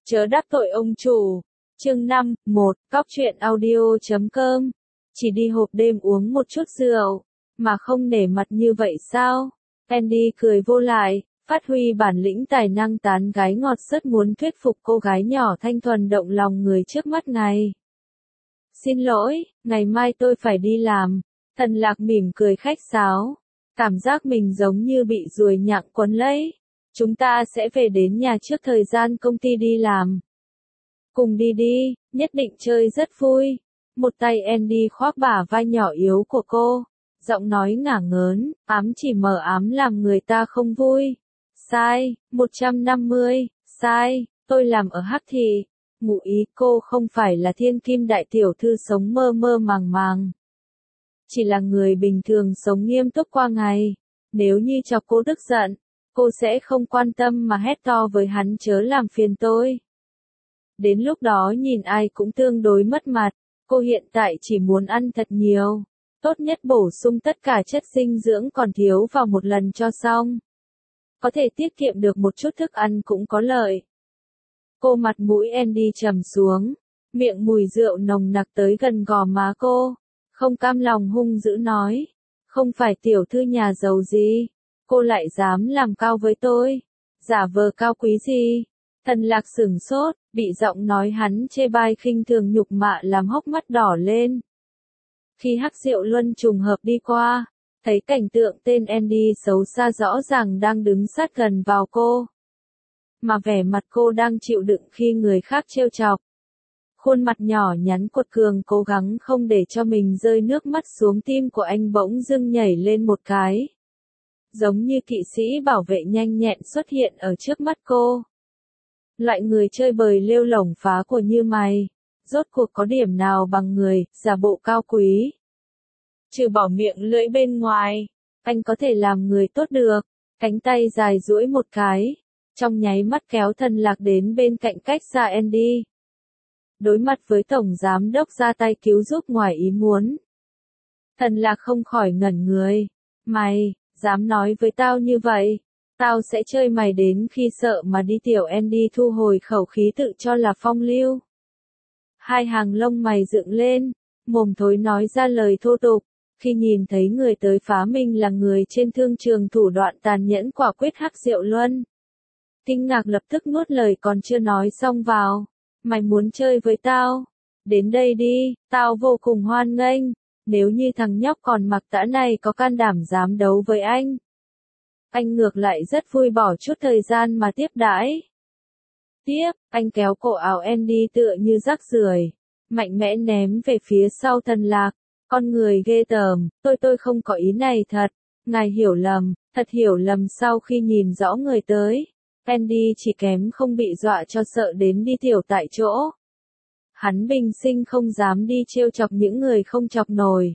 Chớ đắc tội ông chủ. Chương 5, 1, Cóc truyện audio.com. Chỉ đi hộp đêm uống một chút rượu, mà không nể mặt như vậy sao? Andy cười vô lại, phát huy bản lĩnh tài năng tán gái ngọt rất muốn thuyết phục cô gái nhỏ thanh thuần động lòng người trước mắt này. Xin lỗi, ngày mai tôi phải đi làm. Tần Lạc mỉm cười khách sáo, cảm giác mình giống như bị ruồi nhặng quấn lấy. Chúng ta sẽ về đến nhà trước thời gian công ty đi làm. Cùng đi đi, nhất định chơi rất vui. Một tay Andy khoác bả vai nhỏ yếu của cô, giọng nói ngả ngớn, ám chỉ mờ ám làm người ta không vui. Sai, 150, sai, tôi làm ở Hắc Thị. Ngụ ý cô không phải là thiên kim đại tiểu thư sống mơ mơ màng màng. Chỉ là người bình thường sống nghiêm túc qua ngày. Nếu như cho cô tức giận, cô sẽ không quan tâm mà hét to với hắn chớ làm phiền tôi. Đến lúc đó nhìn ai cũng tương đối mất mặt. Cô hiện tại chỉ muốn ăn thật nhiều. Tốt nhất bổ sung tất cả chất dinh dưỡng còn thiếu vào một lần cho xong. Có thể tiết kiệm được một chút thức ăn cũng có lợi. Cô mặt mũi Andy trầm xuống. Miệng mùi rượu nồng nặc tới gần gò má cô. Không cam lòng hung dữ nói. Không phải tiểu thư nhà giàu gì. Cô lại dám làm cao với tôi. Giả vờ cao quý gì. Tần Lạc sửng sốt, bị giọng nói hắn chê bai khinh thường nhục mạ làm hốc mắt đỏ lên. Khi Hắc Diệu Luân trùng hợp đi qua, thấy cảnh tượng tên Andy xấu xa rõ ràng đang đứng sát gần vào cô. Mà vẻ mặt cô đang chịu đựng khi người khác trêu chọc. Khuôn mặt nhỏ nhắn cuột cường cố gắng không để cho mình rơi nước mắt xuống, tim của anh bỗng dưng nhảy lên một cái. Giống như kỵ sĩ bảo vệ nhanh nhẹn xuất hiện ở trước mắt cô. Loại người chơi bời lêu lổng phá của như mày, rốt cuộc có điểm nào bằng người, giả bộ cao quý. Trừ bỏ miệng lưỡi bên ngoài, anh có thể làm người tốt được, cánh tay dài duỗi một cái, trong nháy mắt kéo Tần Lạc đến bên cạnh cách xa Andy. Đối mặt với tổng giám đốc ra tay cứu giúp ngoài ý muốn. Tần Lạc không khỏi ngẩn người, mày, dám nói với tao như vậy? Tao sẽ chơi mày đến khi sợ mà đi. Tiểu Andy thu hồi khẩu khí tự cho là phong lưu. Hai hàng lông mày dựng lên, mồm thối nói ra lời thô tục, khi nhìn thấy người tới phá mình là người trên thương trường thủ đoạn tàn nhẫn quả quyết Hắc Diệu Luân. Kinh ngạc lập tức nuốt lời còn chưa nói xong vào. Mày muốn chơi với tao? Đến đây đi, tao vô cùng hoan nghênh. Nếu như thằng nhóc còn mặc tã này có can đảm dám đấu với anh ngược lại rất vui bỏ chút thời gian mà tiếp đãi. Tiếp, anh kéo cổ áo Andy tựa như rác rưởi, mạnh mẽ ném về phía sau Tần Lạc. Con người ghê tởm, tôi không có ý này thật, ngài hiểu lầm, thật hiểu lầm. Sau khi nhìn rõ người tới, Andy chỉ kém không bị dọa cho sợ đến đi tiểu tại chỗ. Hắn bình sinh không dám đi trêu chọc những người không chọc nổi.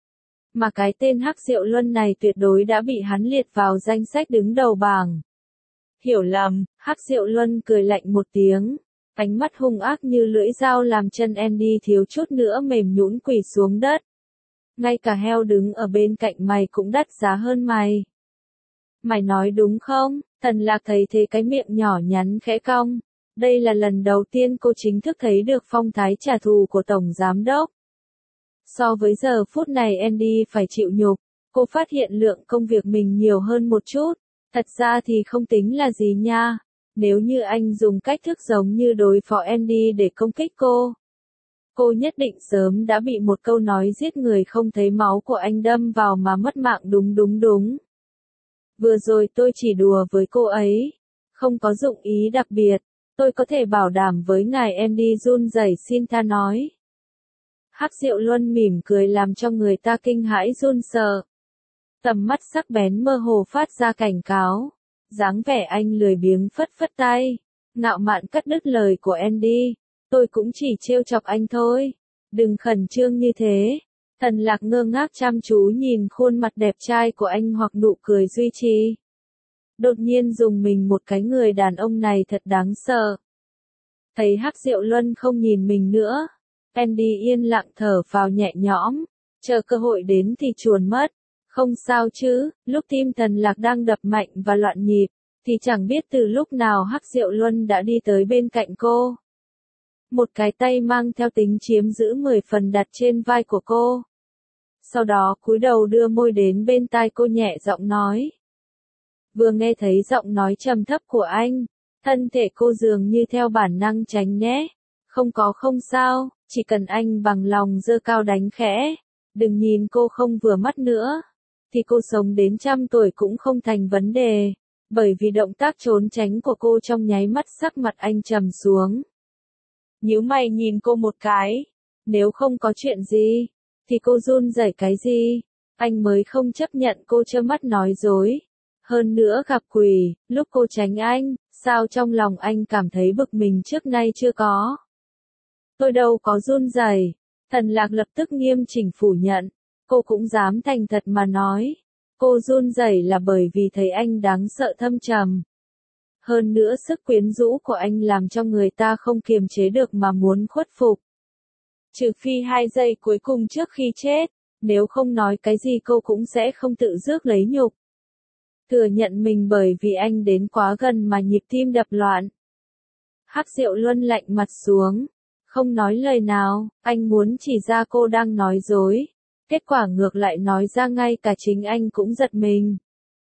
Mà cái tên Hắc Diệu Luân này tuyệt đối đã bị hắn liệt vào danh sách đứng đầu bảng. Hiểu lầm, Hắc Diệu Luân cười lạnh một tiếng, ánh mắt hung ác như lưỡi dao làm chân Andy thiếu chút nữa mềm nhũn quỳ xuống đất. Ngay cả heo đứng ở bên cạnh mày cũng đắt giá hơn mày. Mày nói đúng không? Tần Lạc thấy thế cái miệng nhỏ nhắn khẽ cong. Đây là lần đầu tiên cô chính thức thấy được phong thái trả thù của tổng giám đốc. So với giờ phút này Andy phải chịu nhục, cô phát hiện lượng công việc mình nhiều hơn một chút. Thật ra thì không tính là gì nha. Nếu như anh dùng cách thức giống như đối phó Andy để công kích cô nhất định sớm đã bị một câu nói giết người không thấy máu của anh đâm vào mà mất mạng. Đúng. Vừa rồi tôi chỉ đùa với cô ấy, không có dụng ý đặc biệt, tôi có thể bảo đảm với ngài. Andy run rẩy xin tha nói. Hắc Diệu Luân mỉm cười làm cho người ta kinh hãi run sợ. Tầm mắt sắc bén mơ hồ phát ra cảnh cáo. Dáng vẻ anh lười biếng phất phất tay, ngạo mạn cắt đứt lời của Andy. Tôi cũng chỉ trêu chọc anh thôi. Đừng khẩn trương như thế. Tần Lạc ngơ ngác chăm chú nhìn khuôn mặt đẹp trai của anh hoặc nụ cười duy trì. Đột nhiên dùng mình một cái, người đàn ông này thật đáng sợ. Thấy Hắc Diệu Luân không nhìn mình nữa, Andy yên lặng thở phào nhẹ nhõm, chờ cơ hội đến thì chuồn mất. Không sao chứ, lúc tim Tần Lạc đang đập mạnh và loạn nhịp, thì chẳng biết từ lúc nào Hắc Diệu Luân đã đi tới bên cạnh cô. Một cái tay mang theo tính chiếm giữ 10 phần đặt trên vai của cô. Sau đó cúi đầu đưa môi đến bên tai cô nhẹ giọng nói. Vừa nghe thấy giọng nói trầm thấp của anh, thân thể cô dường như theo bản năng tránh né. Không sao, chỉ cần anh bằng lòng giơ cao đánh khẽ. Đừng nhìn cô không vừa mắt nữa. Thì cô sống đến 100 tuổi cũng không thành vấn đề. Bởi vì động tác trốn tránh của cô trong nháy mắt sắc mặt anh trầm xuống. Nhíu mày nhìn cô một cái. Nếu không có chuyện gì, thì cô run rẩy cái gì? Anh mới không chấp nhận cô trơ mắt nói dối. Hơn nữa gặp quỷ, lúc cô tránh anh, sao trong lòng anh cảm thấy bực mình trước nay chưa có. Tôi đâu có run rẩy. Tần Lạc lập tức nghiêm chỉnh phủ nhận. Cô cũng dám thành thật mà nói. Cô run rẩy là bởi vì thấy anh đáng sợ thâm trầm. Hơn nữa sức quyến rũ của anh làm cho người ta không kiềm chế được mà muốn khuất phục. Trừ phi 2 giây cuối cùng trước khi chết, nếu không nói cái gì cô cũng sẽ không tự rước lấy nhục. Thừa nhận mình bởi vì anh đến quá gần mà nhịp tim đập loạn. Hắc Diệu Luân lạnh mặt xuống, không nói lời nào, anh muốn chỉ ra cô đang nói dối. Kết quả ngược lại nói ra ngay cả chính anh cũng giật mình.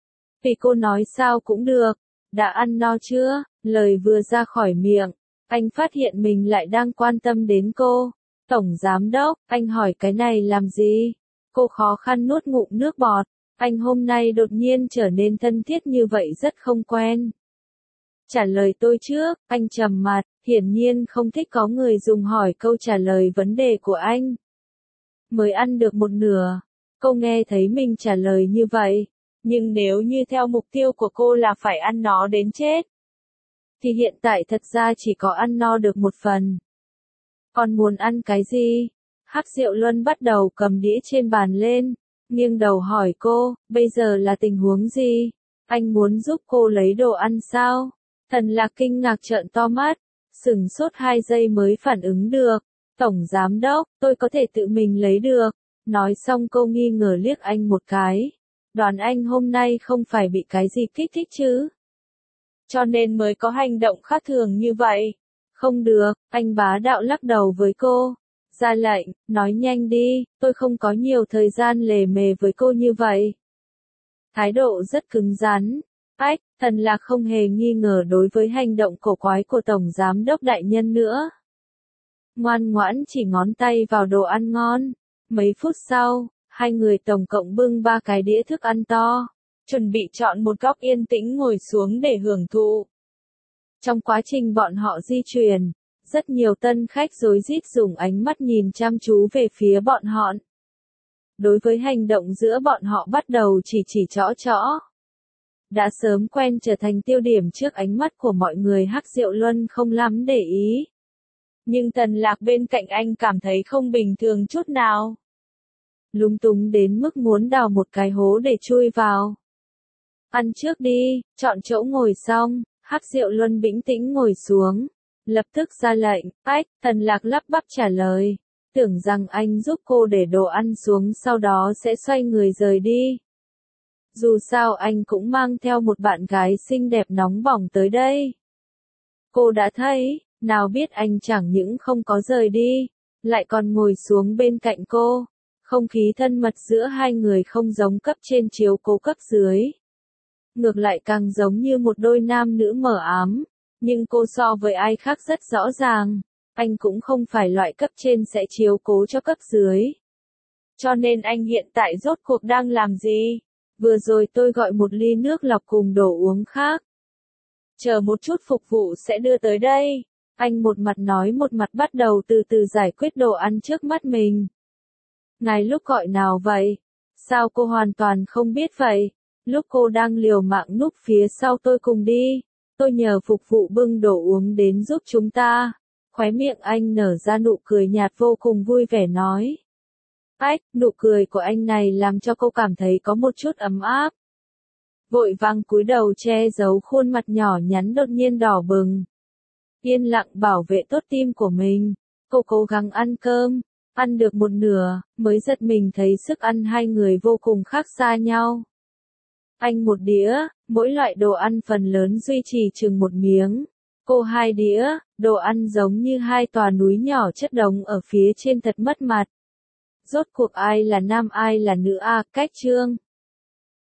Vì cô nói sao cũng được, đã ăn no chưa, lời vừa ra khỏi miệng, anh phát hiện mình lại đang quan tâm đến cô. Tổng giám đốc, anh hỏi cái này làm gì? Cô khó khăn nuốt ngụm nước bọt, anh hôm nay đột nhiên trở nên thân thiết như vậy rất không quen. Trả lời tôi trước, anh trầm mặt, hiển nhiên không thích có người dùng hỏi câu trả lời vấn đề của anh. Mới ăn được một nửa, cô nghe thấy mình trả lời như vậy, nhưng nếu như theo mục tiêu của cô là phải ăn nó đến chết, thì hiện tại thật ra chỉ có ăn no được một phần. Còn muốn ăn cái gì? Hắc Diệu Luân bắt đầu cầm đĩa trên bàn lên, nghiêng đầu hỏi cô, bây giờ là tình huống gì? Anh muốn giúp cô lấy đồ ăn sao? Tần Lạc kinh ngạc trợn to mắt, sửng sốt 2 giây mới phản ứng được. Tổng giám đốc, tôi có thể tự mình lấy được. Nói xong cô nghi ngờ liếc anh một cái. Đoán anh hôm nay không phải bị cái gì kích thích chứ? Cho nên mới có hành động khác thường như vậy. Không được, anh bá đạo lắc đầu với cô. Ra lệnh, nói nhanh đi, tôi không có nhiều thời gian lề mề với cô như vậy. Thái độ rất cứng rắn. Tần Lạc không hề nghi ngờ đối với hành động cổ quái của Tổng Giám đốc đại nhân nữa. Ngoan ngoãn chỉ ngón tay vào đồ ăn ngon. Mấy phút sau, hai người tổng cộng bưng 3 cái đĩa thức ăn to, chuẩn bị chọn một góc yên tĩnh ngồi xuống để hưởng thụ. Trong quá trình bọn họ di chuyển, rất nhiều tân khách rối rít dùng ánh mắt nhìn chăm chú về phía bọn họ. Đối với hành động giữa bọn họ bắt đầu chỉ trõ trõ. Đã sớm quen trở thành tiêu điểm trước ánh mắt của mọi người, Hắc Diệu Luân không lắm để ý. Nhưng Tần Lạc bên cạnh anh cảm thấy không bình thường chút nào. Lúng túng đến mức muốn đào một cái hố để chui vào. Ăn trước đi, chọn chỗ ngồi xong, Hắc Diệu Luân bình tĩnh ngồi xuống. Lập tức ra lệnh, Tần Lạc lắp bắp trả lời. Tưởng rằng anh giúp cô để đồ ăn xuống sau đó sẽ xoay người rời đi. Dù sao anh cũng mang theo một bạn gái xinh đẹp nóng bỏng tới đây. Cô đã thấy, nào biết anh chẳng những không có rời đi, lại còn ngồi xuống bên cạnh cô. Không khí thân mật giữa hai người không giống cấp trên chiếu cố cấp dưới. Ngược lại càng giống như một đôi nam nữ mờ ám. Nhưng cô so với ai khác rất rõ ràng, anh cũng không phải loại cấp trên sẽ chiếu cố cho cấp dưới. Cho nên anh hiện tại rốt cuộc đang làm gì? Vừa rồi tôi gọi một ly nước lọc cùng đồ uống khác. Chờ một chút phục vụ sẽ đưa tới đây. Anh một mặt nói một mặt bắt đầu từ từ giải quyết đồ ăn trước mắt mình. Ngài lúc gọi nào vậy? Sao cô hoàn toàn không biết vậy? Lúc cô đang liều mạng núp phía sau tôi cùng đi. Tôi nhờ phục vụ bưng đồ uống đến giúp chúng ta. Khóe miệng anh nở ra nụ cười nhạt vô cùng vui vẻ nói. Nụ cười của anh này làm cho cô cảm thấy có một chút ấm áp. Vội vàng cúi đầu che giấu khuôn mặt nhỏ nhắn đột nhiên đỏ bừng. Yên lặng bảo vệ tốt tim của mình. Cô cố gắng ăn cơm, ăn được một nửa, mới giật mình thấy sức ăn hai người vô cùng khác xa nhau. Anh một đĩa, Mỗi loại đồ ăn phần lớn duy trì chừng một miếng. Cô 2 đĩa, đồ ăn giống như 2 tòa núi nhỏ chất đống ở phía trên thật mất mặt. Rốt cuộc ai là nam ai là nữ a, cách chương.